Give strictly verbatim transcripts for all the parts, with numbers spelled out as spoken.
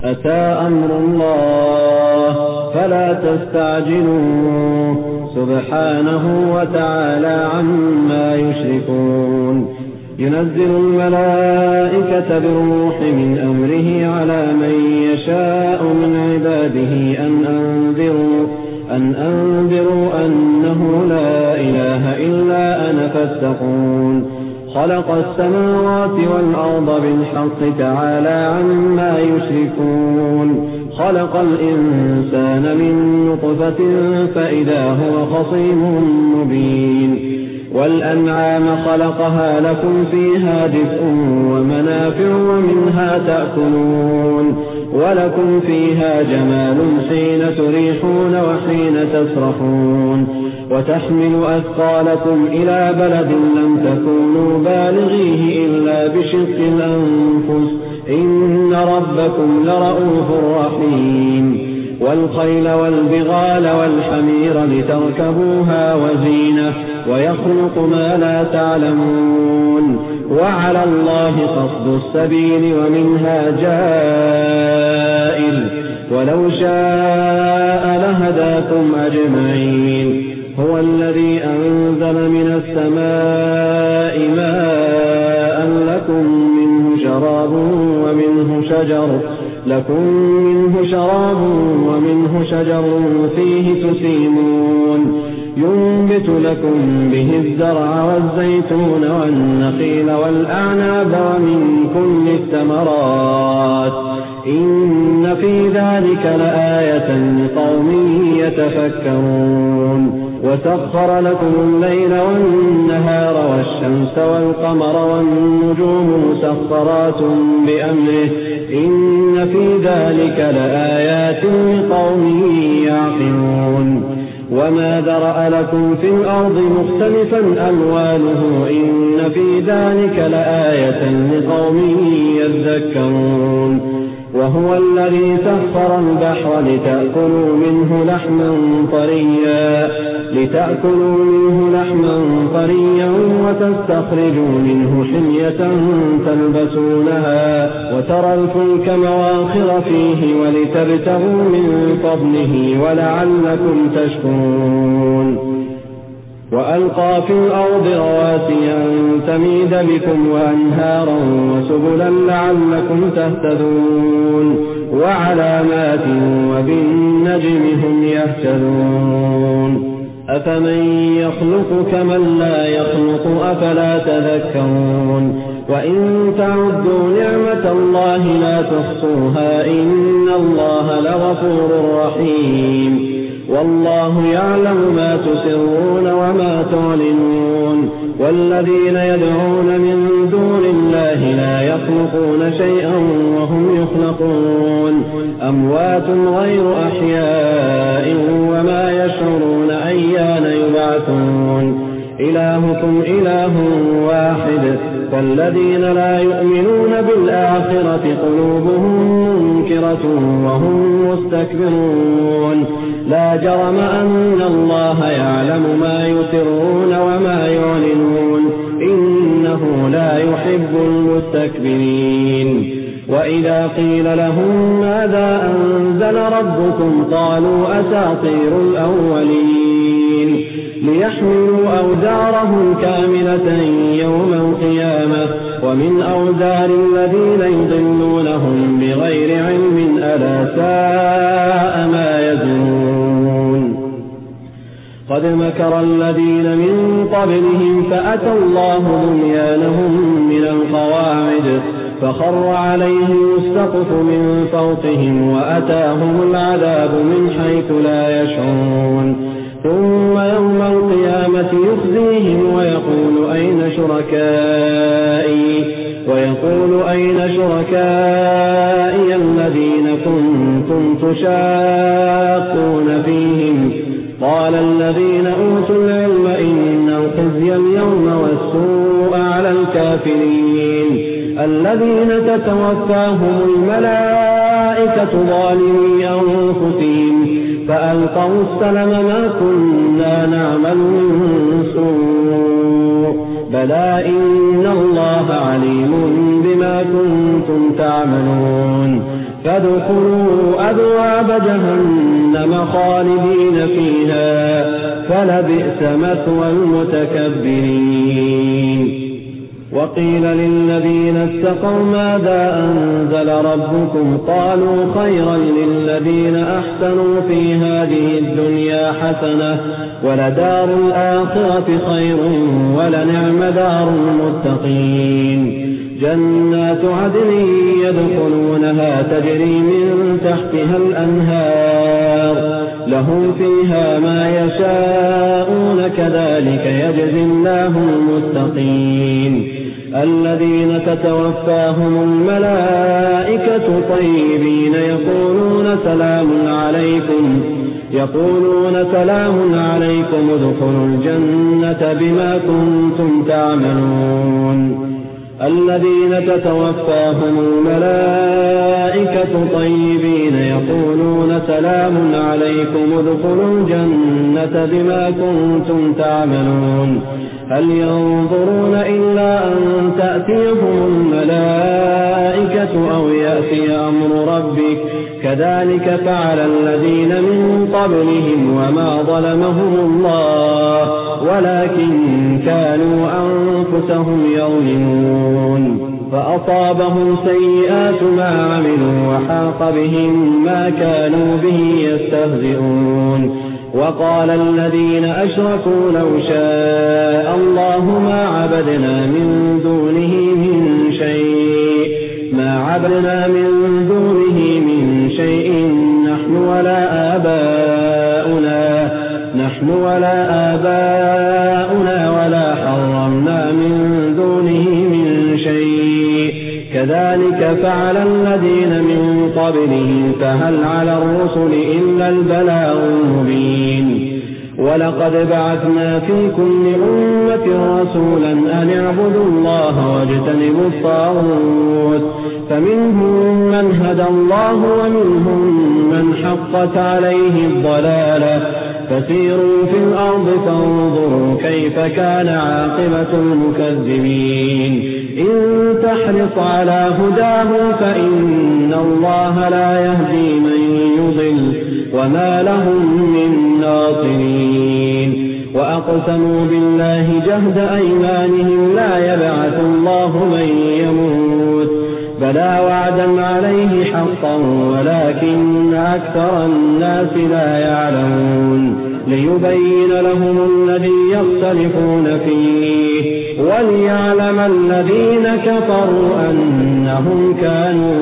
أتى أمر الله فلا تستعجلوه سبحانه وتعالى عما يشركون. ينزل الملائكة بالروح من أمره على من يشاء من عباده أن أنذروا, أن أنذروا أنه لا إله إلا أنا فاتقون. خلق السماوات والأرض بالحق تعالى عما يشركون. خلق الإنسان من نطفة فإذا هو خصيم مبين. والأنعام خلقها لكم فيها دفء ومنافع ومنها تأكلون ولكم فيها جمال حين تريحون وحين تسرحون وتحمل أثقالكم إلى بلد لم تكونوا بالغيه إلا بشق الأنفس إن ربكم لرؤوف رحيم. والخيل والبغال والحمير لتركبوها وزينة ويخلق ما لا تعلمون وعلى الله قصد السبيل ومنها جائر ولو شاء لهداكم أجمعين. هو الذي أنزل من السماء ماء لكم منه شراب ومنه شجر لكم منه شراب ومنه شجر فيه تسيمون ينبت لكم به الزرع والزيتون والنخيل والأعناب ومن كل الثمرات إن في ذلك لآية لقوم يتفكرون. وسخر لكم الليل والنهار والشمس والقمر والنجوم مسخرات بأمره إن في ذلك لآيات لقوم يعقلون. وما ذرأ لكم في الأرض مختلفا ألوانه إن في ذلك لآية لقوم يذكرون. وهو الذي سخر البحر لتأكلوا منه لحما طريا لتأكلوا منه لحما طريا وتستخرجوا منه حلية تلبسونها وترى الفلك مواخر فيه ولتبتغوا من فضله ولعلكم تشكرون. وألقى في الأرض رواسي أن تميد بكم وأنهارا وسبلا لعلكم تهتدون وعلامات وبالنجم هم يهتدون. أفمن يخلق كمن لا يخلق أفلا تذكرون. وإن تعدوا نعمة الله لا تحصوها إن الله لغفور رحيم. والله يعلم ما تسرون وما تعلنون. والذين يدعون من دون الله لا يخلقون شيئا وهم يخلقون أموات غير أحياء وما يشعرون أيان يبعثون. إلهكم إله واحد فالذين لا يؤمنون بالآخرة قلوبهم منكرة وهم مستكبرون. لا جرم أن الله يعلم ما يسرون وما يعلنون إنه لا يحب المستكبرين. وإذا قيل لهم ماذا أنزل ربكم قالوا أساطير الأولين ليحملوا أوزارهم كاملة يوم القيامة ومن أوزار الذين يضلونهم بغير علم ألا ساء ما يزنون. قد مكر الذين من قبلهم فأتى الله بنيانهم من القواعد فخر عليهم السقف من فوقهم وأتاهم العذاب من حيث لا يشعرون. ثم يوم القيامة يخزيهم ويقول أين شركائي ويقول أين شركائي الذين كنتم تشاقون فيهم قال الذين أوتوا العلم إن الخزي اليوم والسوء على الكافرين الذين تتوفاهم الملائكة ظالمي أنفسهم فألقوا السلم ما كنا نعمل من سوء بلى إن الله عليم بما كنتم تعملون. فادخلوا أبواب جهنم خالدين فيها فلبئس مثوى المتكبرين. وقيل للذين اتقوا ماذا أنزل ربكم قالوا خيرا للذين أحسنوا في هذه الدنيا حسنة ولدار الآخرة خير ولنعم دار المتقين. جنات عدن يدخلونها تجري من تحتها الأنهار لهم فيها ما يشاءون كذلك يجزي الله المتقين. الذين تتوفاهم الملائكة طيبين يقولون سلام عليكم يقولون سلام عليكم ادخلوا الجنة بما كنتم تعملون. الذين تتوفاهم الملائكة طيبين يقولون سلام عليكم ادخلوا الجنة بما كنتم تعملون. هل ينظرون إلا أن تأتيهم الملائكة أو يأتي أمر ربك كذلك فعل الذين من قبلهم وما ظلمهم الله ولكن كانوا أنفسهم يظلمون. فأصابهم سيئات ما عملوا وحاق بهم ما كانوا به يستهزئون. وقال الذين أشركوا لو شاء الله ما عبدنا من دونه من شيء ما عبدنا من دونه من شيء نحن ولا آباؤنا نحن ولا آباؤنا ولا حرمنا من دونه من شيء كذلك فعل الذين من قبلهم فهل على الرسل إلا البلاغ المبين. ولقد بعثنا في كل أمة رسولا أن اعبدوا الله واجتنبوا الطاغوت فمنهم من هدى الله ومنهم من حقت عليه الضلالة فسيروا في الأرض فانظروا كيف كان عاقبة المكذبين. إن تحرص على هداهم فإن الله لا يهدي من يضل وما لهم من ناصرين. وأقسموا بالله جهد أيمانهم لا يبعث الله من يموت بلى وعدا عليه حقا ولكن أكثر الناس لا يعلمون. ليبين لهم الذي يختلفون فيه وليعلم الذين كفروا أنهم كانوا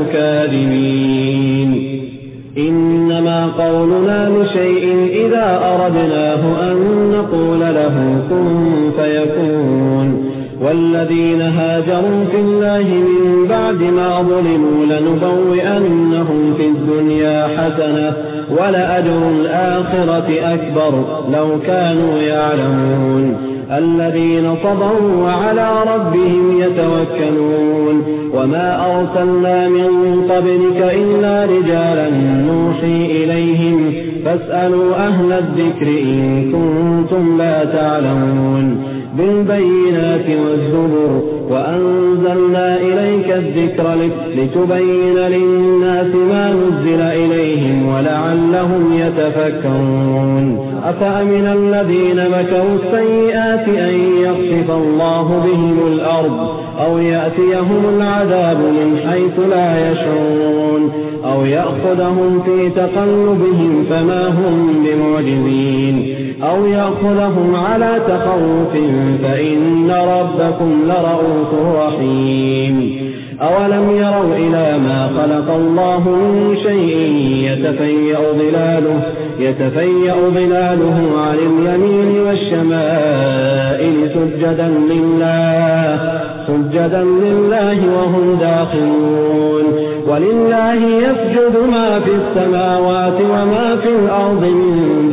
كاذبين. إنما قولنا لشيء إذا أردناه أن نقول له كن فيكون. والذين هاجروا في الله من بعد ما ظلموا لنبوئنهم في الدنيا حسنة ولأجر الآخرة أكبر لو كانوا يعلمون. الذين صبروا وعلى ربهم يتوكلون. وما أرسلنا من قبلك إلا رجالا نوحي إليهم فاسألوا أهل الذكر إن كنتم لا تعلمون. بالبينات والزبر وأنزلنا إليك الذكر لتبين للناس ما نزل إليهم ولعلهم يتفكرون. أفأمن الذين مكروا السيئات أن يخسف الله بهم الأرض أو يأتيهم العذاب من حيث لا يشعرون أو يأخذهم في تقلبهم فما هم بمعجزين أو يأخذهم على تخوف فإن ربكم لرؤوف رحيم. أولم يروا إلى ما خلق الله من شيء يتفيأ ظلاله يتفيأ ظلاله عن اليمين والشمائل سجدا لله سجدا لله وهم داخلون. ولله يسجد ما في السماوات وما في الأرض من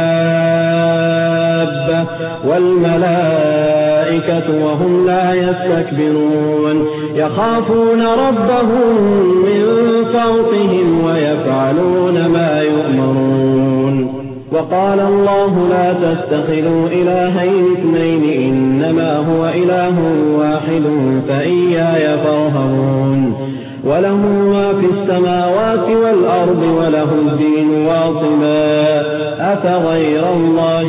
دابة والملائكة وهم لا يستكبرون. يخافون ربهم من فوقهم ويفعلون ما يؤمرون. وقال الله لا تتخذوا إلهين اثنين إنما هو إله واحد فإياي فارهبون. وله ما في السماوات والأرض وله الدين واصبا أفغير الله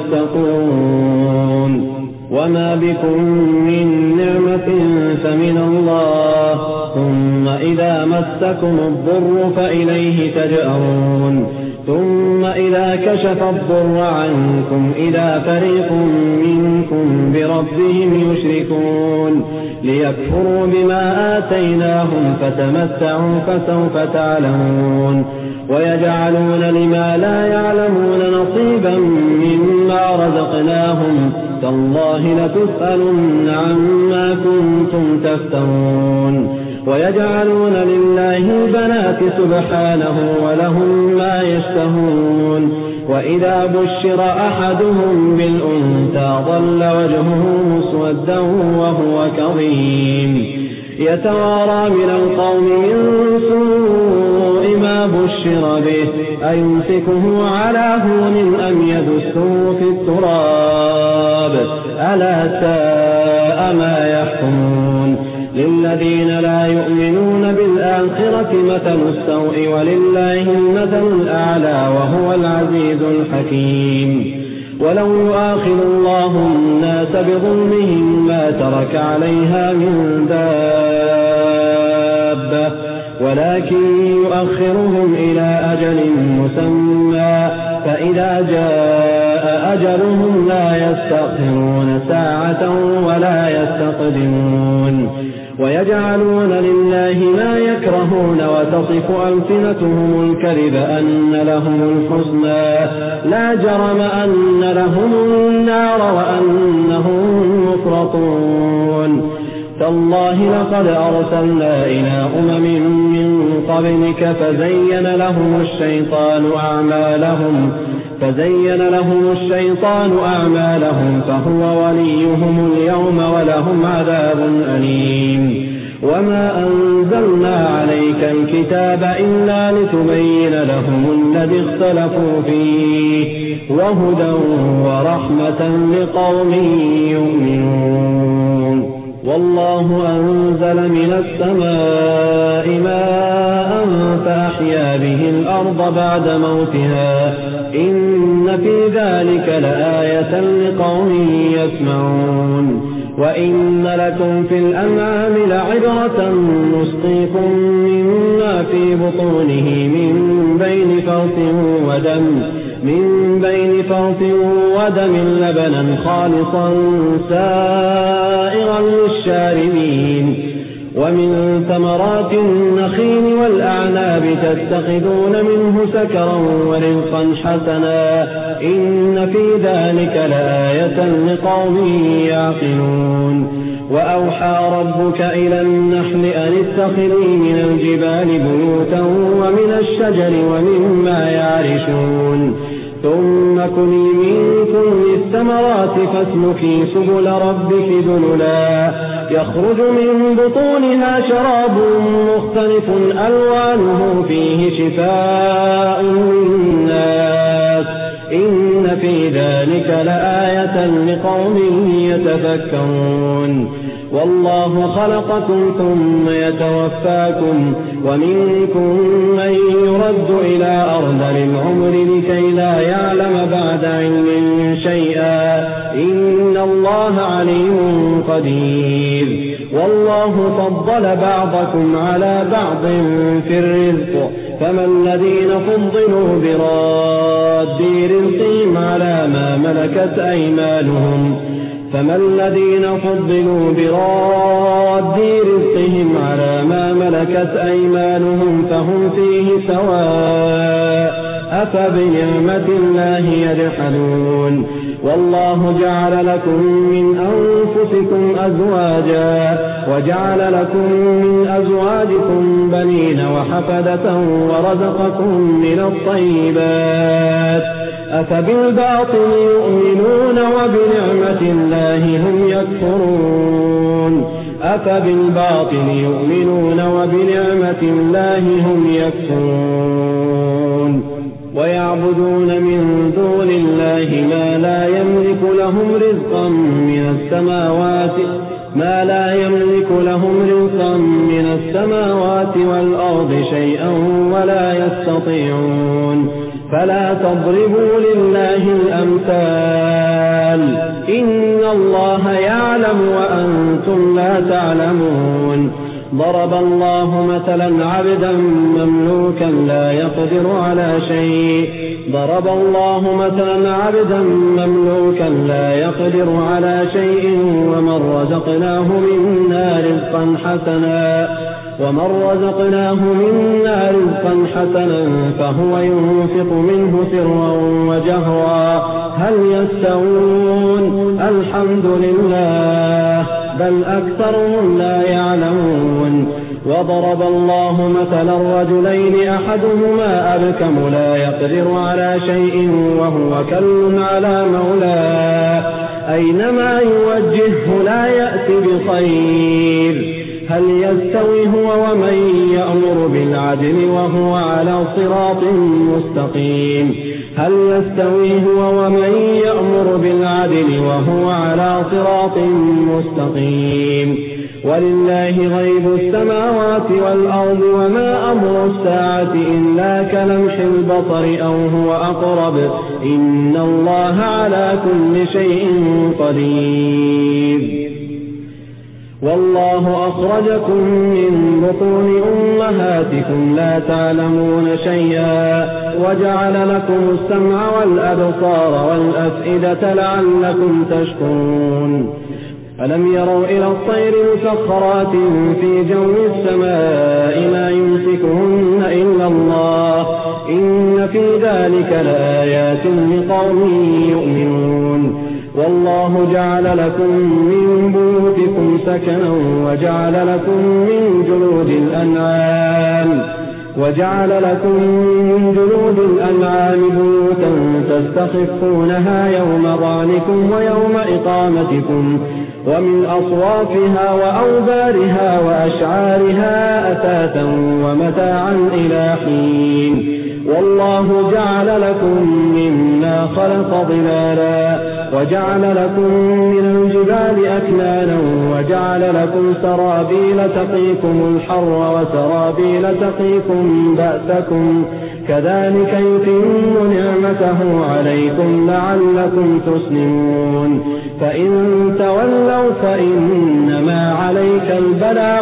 تتقون وما بكم من نعمة فمن الله ثم إذا مسكم الضر فإليه تجأرون ثم إذا كشف الضر عنكم إذا فريق منكم بربهم يشركون ليكفروا بما آتيناهم فتمتعوا فسوف تعلمون ويجعلون لما لا يعلمون نصيبا مما رزقناهم تالله لتسألن عما كنتم تفترون ويجعلون لله البنات سبحانه ولهم ما يشتهون وإذا بشر أحدهم بالأنثى ظل وجهه مسودا وهو كظيم يتوارى من القوم من سوء ما بشر به أيمسكه على هون أم يدسه في التراب ألا ساء ما يحكمون للذين لا يؤمنون بالآخرة مثل السوء ولله المثل الأعلى وهو العزيز الحكيم ولو يؤاخذ الله الناس بظلمهم ما ترك عليها من دابة ولكن يؤخرهم إلى أجل مسمى فإذا جاء أجلهم لا يستأخرون ساعة ولا يستقدمون ويجعلون لله ما يكرهون وتصف ألسنتهم الكذب أن لهم الحسنى لا جرم أن لهم النار وأنهم مفرطون تالله لقد أرسلنا إلى أمم من قبلك فزين لهم الشيطان أعمالهم فزين لهم الشيطان أعمالهم فهو وليهم اليوم ولهم عذاب أليم وما أنزلنا عليك الكتاب إلا لتبين لهم الذي اختلفوا فيه وهدى ورحمة لقوم يؤمنون والله أنزل من السماء ماء فأحيا به الأرض بعد موتها إن في ذلك لآية لقوم يسمعون وإن لكم في الأنعام لعبرة نسقيكم مما في بطونه من بين فرث ودم من بين فرث ودم لبنا خالصا سائغا للشاربين ومن ثمرات النخيل والأعناب تتخذون منه سكرا ورزقا حسنا إن في ذلك لآية لقوم يعقلون وأوحى ربك إلى النحل أن اتخذي من الجبال بيوتا ومن الشجر ومما يعرشون ثم كلي من كل الثمرات فاسلكي سبل ربك ذللا يخرج من بطونها شراب مختلف ألوانه فيه شفاء للناس إن في ذلك لآية لقوم يتفكرون والله خلقكم ثم يتوفاكم ومنكم من يرد إلى أرذل العمر لكي لا يعلم بعد علم شيئا إن الله عليم قدير والله فضل بعضكم على بعض في الرزق فما الذين فضلوا براد رزقهم على ما ملكت أيمانهم فما الذين فضلوا براد رزقهم على ما ملكت أيمانهم فهم فيه سواء أفبنعمة الله يجحدون والله جعل لكم من أنفسكم أزواجا وجعل لكم من أزواجكم بنين وحفدة ورزقكم من الطيبات أفبالباطل يؤمنون وبنعمة الله هم يكفرون أفبالباطل يؤمنون وبنعمة الله هم يكفرون ويعبدون من دون الله ما لا يملك لهم رزقا من السماوات ما لا يملك لهم رزقا من السماوات والأرض شيئا ولا يستطيعون فلا تضربوا لله الأمثال إن الله يعلم وأنتم لا تعلمون ضرب الله مثلا عبدا مملوكا لا يقدر على شيء ضرب الله مثلا عبدا مملوكا لا يقدر على شيء ومن رزقناه منا رزقا حسنا ومن رزقناه منا رزقا حسنا فهو ينفق منه سرا وجهرا هل يستوون الحمد لله بل أكثرهم لا يعلمون وضرب الله مثلا رجلين أحدهما أبكم لا يقدر على شيء وهو كل على مولاه أينما يوجهه لا يأتي بخير هل يستوي هو ومن يأمر بالعدل وهو على صراط مستقيم هل يستوي هو ومن يأمر بالعدل وهو على صراط مستقيم ولله غيب السماوات والأرض وما أمر الساعة إلا كلمح البصر أو هو أقرب إن الله على كل شيء قدير والله أخرجكم من بطون أمهاتكم لا تعلمون شيئا وجعل لكم السمع والأبصار والأفئدة لعلكم تشكرون ألم يروا إلى الطير مسخرات في جو السماء ما يمسكهن إلا الله إن في ذلك لآيات لقوم يؤمنون والله جعل لكم من بيوتكم سكنا وجعل لكم من جلود الأنعام وجعل لكم من جلود الأنعام بيوتا تستخفونها يوم ظعنكم ويوم إقامتكم ومن أصوافها وأوبارها وأشعارها أثاثا ومتاعا إلى حين والله جعل لكم مما خلق ظلالا وجعل لكم من الجبال أكنانا وجعل لكم سرابيل تقيكم الحر وسرابيل تقيكم بأسكم كذلك يتم نعمته عليكم لعلكم تسلمون فإن تولوا فإنما عليك البلاغ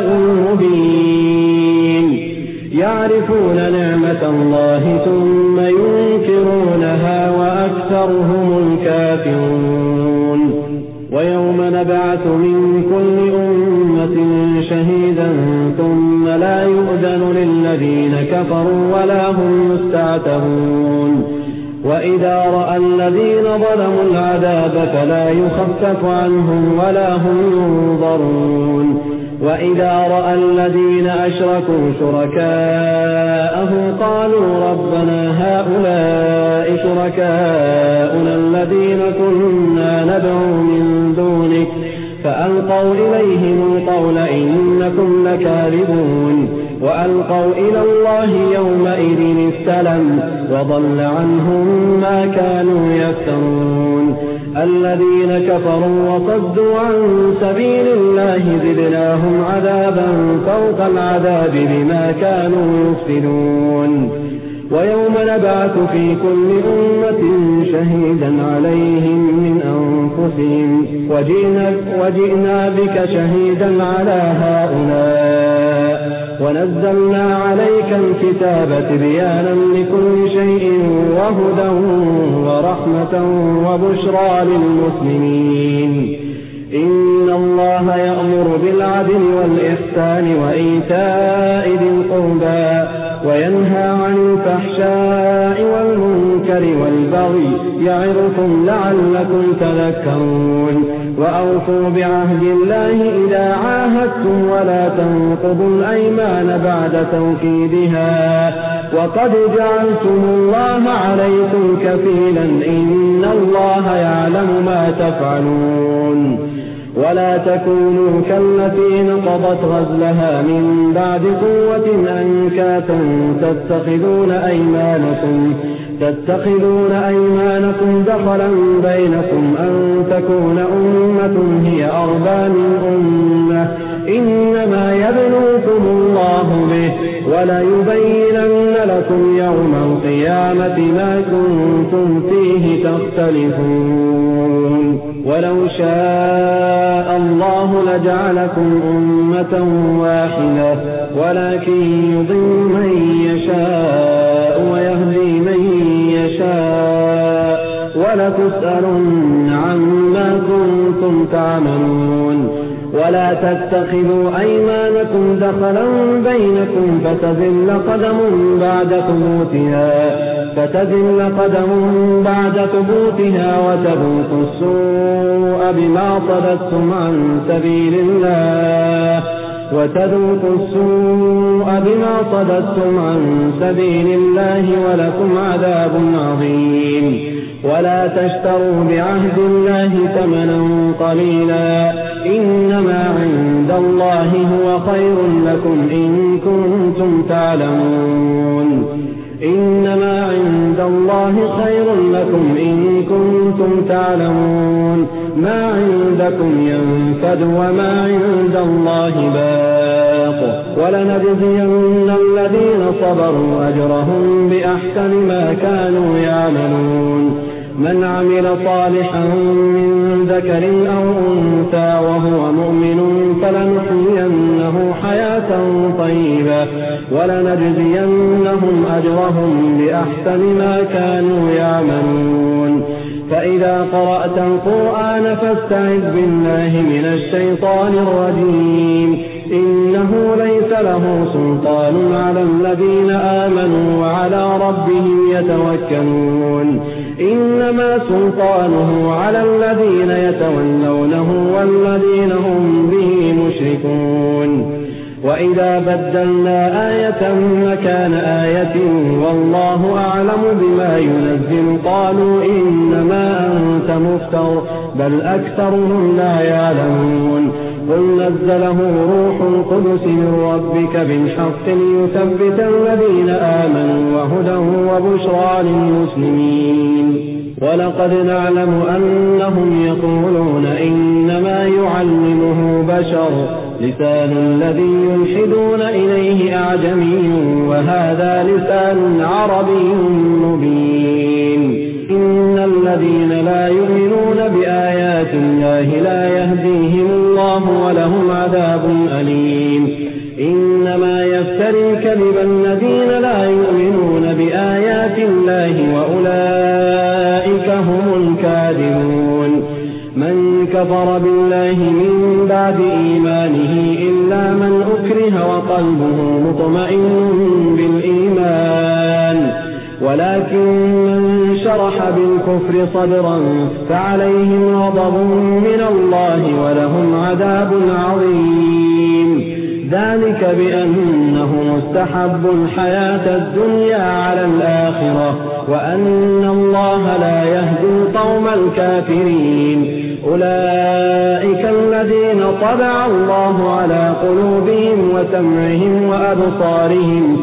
المبين يعرفون نعمة الله ثم ينكرونها وأكثرهم الكافرون ويوم نبعث من كل أمة شهيدا ثم لا يؤذن للذين كفروا ولا هم يستعتبون وإذا رأى الذين ظلموا العذاب فلا يخفف عنهم ولا هم ينظرون وإذا رأى الذين أشركوا شركاءهم قالوا ربنا هؤلاء شركاؤنا الذين كنا ندعو من دونك فألقوا إليهم القول إنكم لكاذبون وألقوا إلى الله يومئذ السلم وضل عنهم ما كانوا يفترون الذين كفروا وصدوا عن سبيل الله زدناهم عذابا فوق العذاب بما كانوا يفسدون ويوم نبعث في كل أمة شهيدا عليهم من أنفسهم وجئنا, وجئنا بك شهيدا على هؤلاء ونزلنا عليك الكتاب تبيانا لكل شيء وهدى ورحمة وبشرى للمسلمين إن الله يأمر بالعدل والإحسان وإيتاء ذي القربى وينهى عن الفحشاء والمنكر والبغي يعظكم لعلكم تذكرون وأوفوا بعهد الله إذا عاهدتم ولا تنقضوا الأيمان بعد توكيدها وقد جعلتم الله عليكم كفيلا إن الله يعلم ما تفعلون ولا تكونوا كالتي نقضت غزلها من بعد قوة أنكاثا تتخذون أيمانكم تتخذون أيمانكم دخلا بينكم أن تكون أمة هي أربى من أمة إنما يبلوكم الله به وليبينن لكم يوم القيامة ما كنتم فيه تختلفون ولو شاء الله لجعلكم أمة واحدة ولكن يضل من يشاء ويهدي من يشاء ولتسألن عما كنتم تعملون ولا تتخذوا أيمانكم دخلا بينكم فتزل قدم بعد ثبوتها فتزل قدم بعد ثبوتها وتذوقوا السوء بما صددتم عن سبيل الله وتذوقوا السوء بما صددتم عن سبيل الله ولكم عذاب عظيم ولا تشتروا بعهد الله ثمنا قليلا إنما عند الله هو خير لكم إن كنتم تعلمون إنما عند الله خير لكم إن كنتم تعلمون ما عندكم ينفد وما عند الله باق ولنجزين الذين صبروا أجرهم بأحسن ما كانوا يعملون من عمل صالحا من ذكر أو أنثى وهو مؤمن فلنحيينه حياة طيبة ولنجزينهم أجرهم بأحسن ما كانوا يعملون فإذا قرأت القرآن فاستعذ بالله من الشيطان الرجيم إنه ليس له سلطان على الذين آمنوا وعلى ربهم يتوكلون إنما سلطانه على الذين يتولونه والذين هم به مشركون وإذا بدلنا آية مكان آية والله أعلم بما ينزل قالوا إنما أنت مفتر بل أكثرهم لا يعلمون قل نزله روح القدس من ربك بالحق ليثبت الذين آمنوا وهدى وبشرى للمسلمين ولقد نعلم أنهم يقولون إنما يعلمه بشر لسان الذي يلحدون إليه أعجمي وهذا لسان عربي مبين إن الذين لا يؤمنون بآيات الله لا يهديهم الله ولهم عذاب أليم إنما يفتري الكذب الذين لا يؤمنون بآيات الله وأولئك هم الكاذبون من كفر بالله من بعد إيمانه إلا من أكره وقلبه مطمئن بالإيمان ولكن من شرح بالكفر صدرا فعليهم غضب من الله ولهم عذاب عظيم ذلك بأنهم استحبوا الحياة الدنيا على الآخرة وأن الله لا يهدي القوم الكافرين أولئك الذين طبع الله على قلوبهم وسمعهم وأبصارهم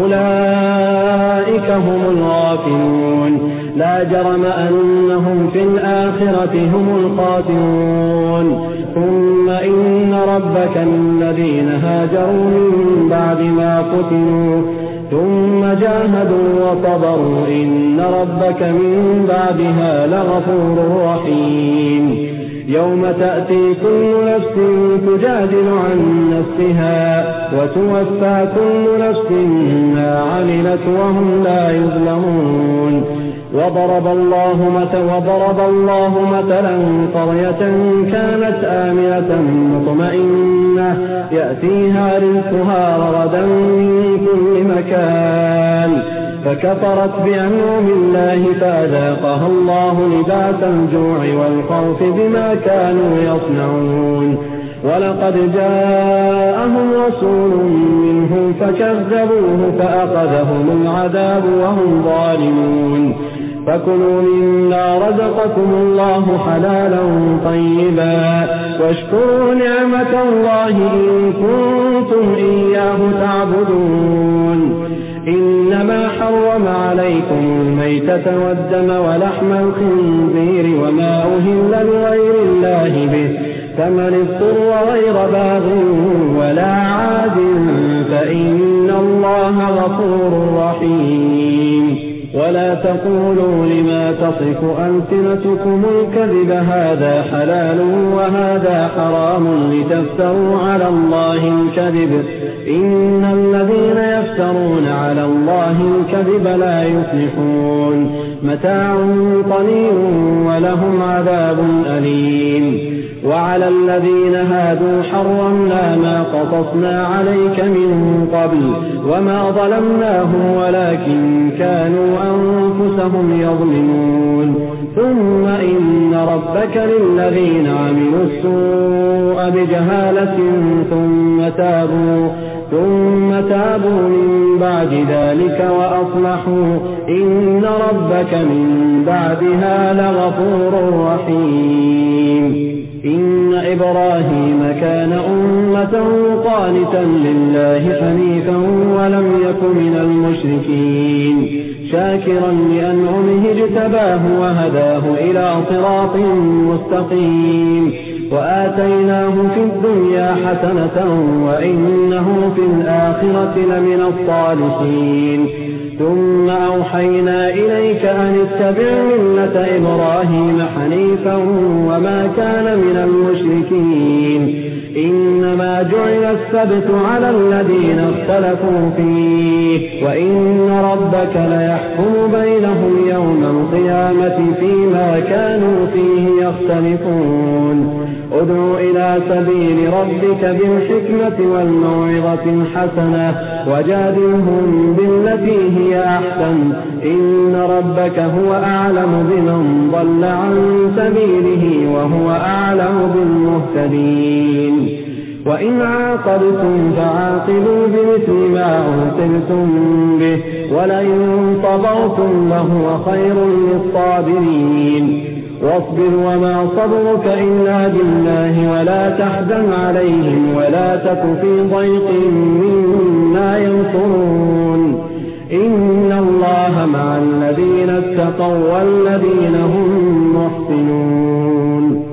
وأولئك هم الغافلون لا جرم أنهم في الآخرة هم الخاسرون ثم إن ربك الذين هاجروا من بعد ما فتنوا ثم جاهدوا وصبروا إن ربك من بعدها لغفور رحيم يوم تأتي كل نفس تجادل عن نفسها وتوفى كل نفس ما عملت وهم لا يظلمون وضرب الله مثلا وضرب الله مثلا قرية كانت آمنة مطمئنة يأتيها رزقها رغدا من كل مكان فكفرت بأنعم الله فأذاقها الله لباس الجوع والخوف بما كانوا يصنعون ولقد جاءهم رسول منهم فكذبوه فأخذهم العذاب وهم ظالمون فكلوا مما رزقكم الله حلالا طيبا واشكروا نعمة الله إن كنتم إياه تعبدون. إنما حرم عليكم الميتة والدم ولحم الخنزير وما أهل لغير الله به، فمن اضطر غير باغ ولا عاد فإن الله غفور رحيم. ولا تقولوا لما تصف ألسنتكم الكذب هذا حلال وهذا حرام لتفتروا على الله الكذب، إن الذين يفترون على الله الكذب لا يفلحون. متاع قليل ولهم عذاب أليم. وعلى الذين هادوا حرمنا ما قصصنا عليك من قبل وما ظلمناهم ولكن كانوا أنفسهم يظلمون. ثم إن ربك للذين عملوا السوء بجهالة ثم تابوا ثم تابوا من بعد ذلك وأصلحوا إن ربك من بعدها لغفور رحيم. إن إبراهيم كان أمة قانتا لله حنيفا ولم يك من المشركين شاكرا لأنعمه اجتباه وهداه إلى صراط مستقيم. وآتيناه في الدنيا حسنة وإنه في الآخرة لمن الصالحين. ثم أوحينا إليك أن اتبع ملة إبراهيم حنيفا وما كان من المشركين. إنما جعل السبت على الذين اختلفوا فيه وإن ربك ليحكم بينهم يوم القيامة فيما كانوا فيه يختلفون. ادع إلى سبيل ربك بالحكمة والموعظة الحسنة وجادلهم بالتي هي أحسن إن ربك هو أعلم بمن ضل عن سبيله وهو أعلم بالمهتدين. وإن عاقبتم فعاقبوا بمثل ما عوقبتم به ولئن صبرتم لهو خير للصابرين. واصبر وما صبرك إلا بالله ولا تحزن عليهم ولا تك في ضيق مما ينصرون. إن الله مع الذين اتقوا والذين هم محسنون.